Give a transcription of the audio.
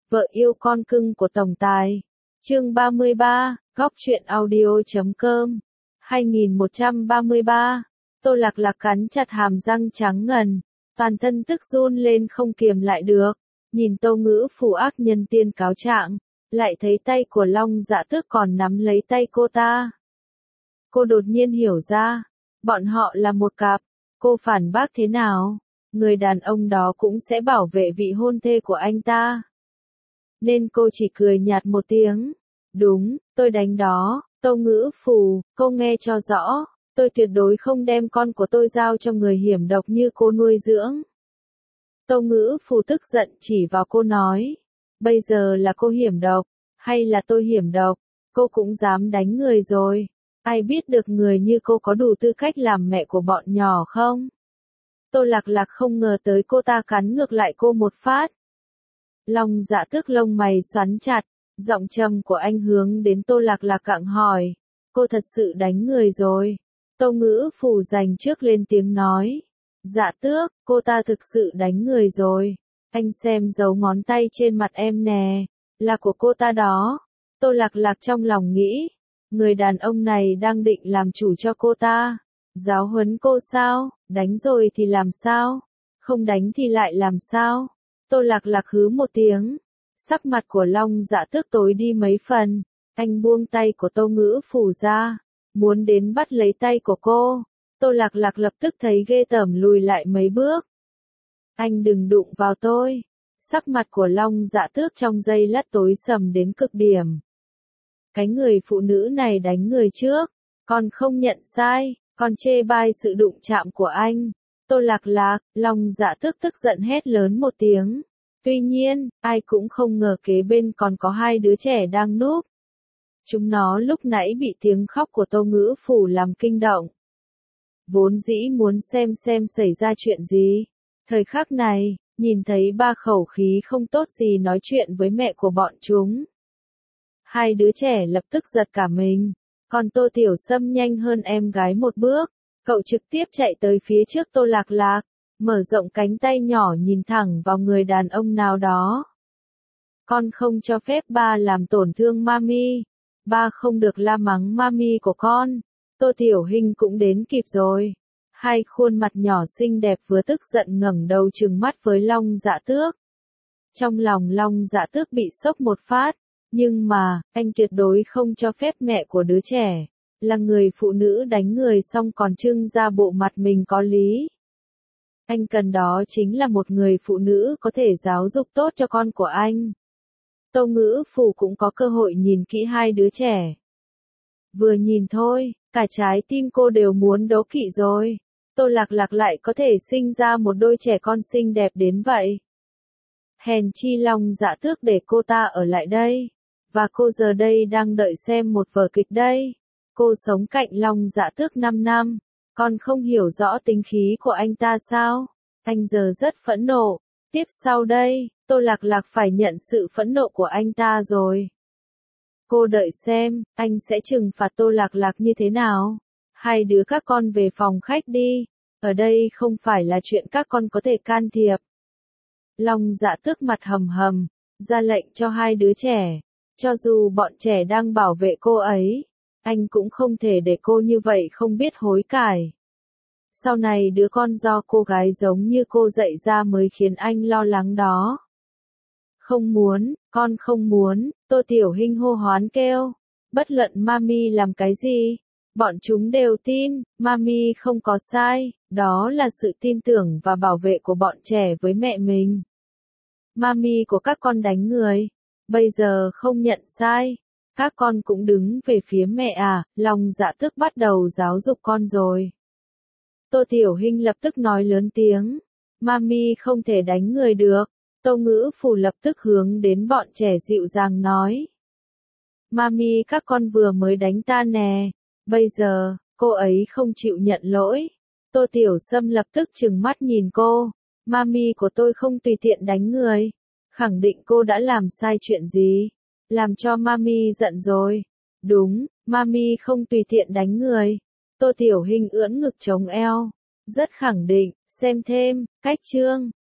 Vợ yêu con cưng của tổng tài. Chương 33, Góc truyện audio.com. 2133. Tô Lạc Lạc cắn chặt hàm răng trắng ngần, toàn thân tức run lên không kiềm lại được, nhìn Tô Ngữ Phù ác nhân tiên cáo trạng, lại thấy tay của Long Dạ Tước còn nắm lấy tay cô ta. Cô đột nhiên hiểu ra, bọn họ là một cặp, cô phản bác thế nào, người đàn ông đó cũng sẽ bảo vệ vị hôn thê của anh ta. Nên cô chỉ cười nhạt một tiếng. Đúng, tôi đánh đó, Tô Ngữ Phù, cô nghe cho rõ, tôi tuyệt đối không đem con của tôi giao cho người hiểm độc như cô nuôi dưỡng. Tô Ngữ Phù tức giận chỉ vào cô nói, bây giờ là cô hiểm độc, hay là tôi hiểm độc, cô cũng dám đánh người rồi, ai biết được người như cô có đủ tư cách làm mẹ của bọn nhỏ không? Tô Lạc Lạc không ngờ tới cô ta cắn ngược lại cô một phát. Long Dạ Tước lông mày xoắn chặt, giọng trầm của anh hướng đến Tô Lạc Lạc cặng hỏi, cô thật sự đánh người rồi. Tô Ngữ Phù dành trước lên tiếng nói, Dạ Tước, cô ta thực sự đánh người rồi, anh xem dấu ngón tay trên mặt em nè, là của cô ta đó. Tô Lạc Lạc trong lòng nghĩ, người đàn ông này đang định làm chủ cho cô ta, giáo huấn cô sao, đánh rồi thì làm sao, không đánh thì lại làm sao. Tô Lạc Lạc hứ một tiếng, sắc mặt của Long Dạ Tước tối đi mấy phần, anh buông tay của Tô Ngữ Phù ra, muốn đến bắt lấy tay của cô. Tô Lạc Lạc lập tức thấy ghê tởm lùi lại mấy bước. Anh đừng đụng vào tôi. Sắc mặt của Long Dạ Tước trong giây lát tối sầm đến cực điểm. Cái người phụ nữ này đánh người trước, còn không nhận sai, còn chê bai sự đụng chạm của anh. Tô Lạc Lạc, Long Dạ Tước tức giận hét lớn một tiếng. Tuy nhiên, ai cũng không ngờ kế bên còn có hai đứa trẻ đang núp. Chúng nó lúc nãy bị tiếng khóc của Tô Ngữ Phù làm kinh động. Vốn dĩ muốn xem xảy ra chuyện gì. Thời khắc này, nhìn thấy ba khẩu khí không tốt gì nói chuyện với mẹ của bọn chúng. Hai đứa trẻ lập tức giật cả mình, còn Tô Tiểu Sâm nhanh hơn em gái một bước, cậu trực tiếp chạy tới phía trước Tô Lạc Lạc, mở rộng cánh tay nhỏ nhìn thẳng vào người đàn ông nào đó. Con không cho phép ba làm tổn thương mami, ba không được la mắng mami của con. Tô Tiểu Hinh cũng đến kịp rồi. Hai khuôn mặt nhỏ xinh đẹp vừa tức giận ngẩng đầu trừng mắt với Long Dạ Tước. Trong lòng Long Dạ Tước bị sốc một phát, nhưng mà, anh tuyệt đối không cho phép mẹ của đứa trẻ, là người phụ nữ đánh người xong còn trưng ra bộ mặt mình có lý. Anh cần đó chính là một người phụ nữ có thể giáo dục tốt cho con của anh. Tô Ngữ Phù cũng có cơ hội nhìn kỹ hai đứa trẻ. Vừa nhìn thôi, cả trái tim cô đều muốn đố kỵ rồi. Tô Lạc Lạc lại có thể sinh ra một đôi trẻ con xinh đẹp đến vậy. Hèn chi Long Dạ Tước để cô ta ở lại đây. Và cô giờ đây đang đợi xem một vở kịch đây. Cô sống cạnh Long Dạ Tước 5 năm. Còn không hiểu rõ tính khí của anh ta sao? Anh giờ rất phẫn nộ. Tiếp sau đây, Tô Lạc Lạc phải nhận sự phẫn nộ của anh ta rồi. Cô đợi xem, anh sẽ trừng phạt Tô Lạc Lạc như thế nào? Hai đứa các con về phòng khách đi. Ở đây không phải là chuyện các con có thể can thiệp. Long Dạ Tước mặt hầm hầm, ra lệnh cho hai đứa trẻ. Cho dù bọn trẻ đang bảo vệ cô ấy, anh cũng không thể để cô như vậy không biết hối cải. Sau này đứa con do cô gái giống như cô dạy ra mới khiến anh lo lắng đó. Không muốn, con không muốn, Tô Tiểu Hinh hô hoán kêu. Bất luận mami làm cái gì, bọn chúng đều tin, mami không có sai, đó là sự tin tưởng và bảo vệ của bọn trẻ với mẹ mình. Mami của các con đánh người, bây giờ không nhận sai, các con cũng đứng về phía mẹ à, Long Dạ Tước bắt đầu giáo dục con rồi. Tô Tiểu Hinh lập tức nói lớn tiếng, mami không thể đánh người được. Tô Ngữ Phù lập tức hướng đến bọn trẻ dịu dàng nói. Mami các con vừa mới đánh ta nè, bây giờ, cô ấy không chịu nhận lỗi. Tô Tiểu Sâm lập tức trừng mắt nhìn cô, mami của tôi không tùy tiện đánh người, khẳng định cô đã làm sai chuyện gì, làm cho mami giận rồi. Đúng, mami không tùy tiện đánh người. Tô Tiểu Hinh ưỡn ngực chống eo, rất khẳng định, xem thêm, cách chương.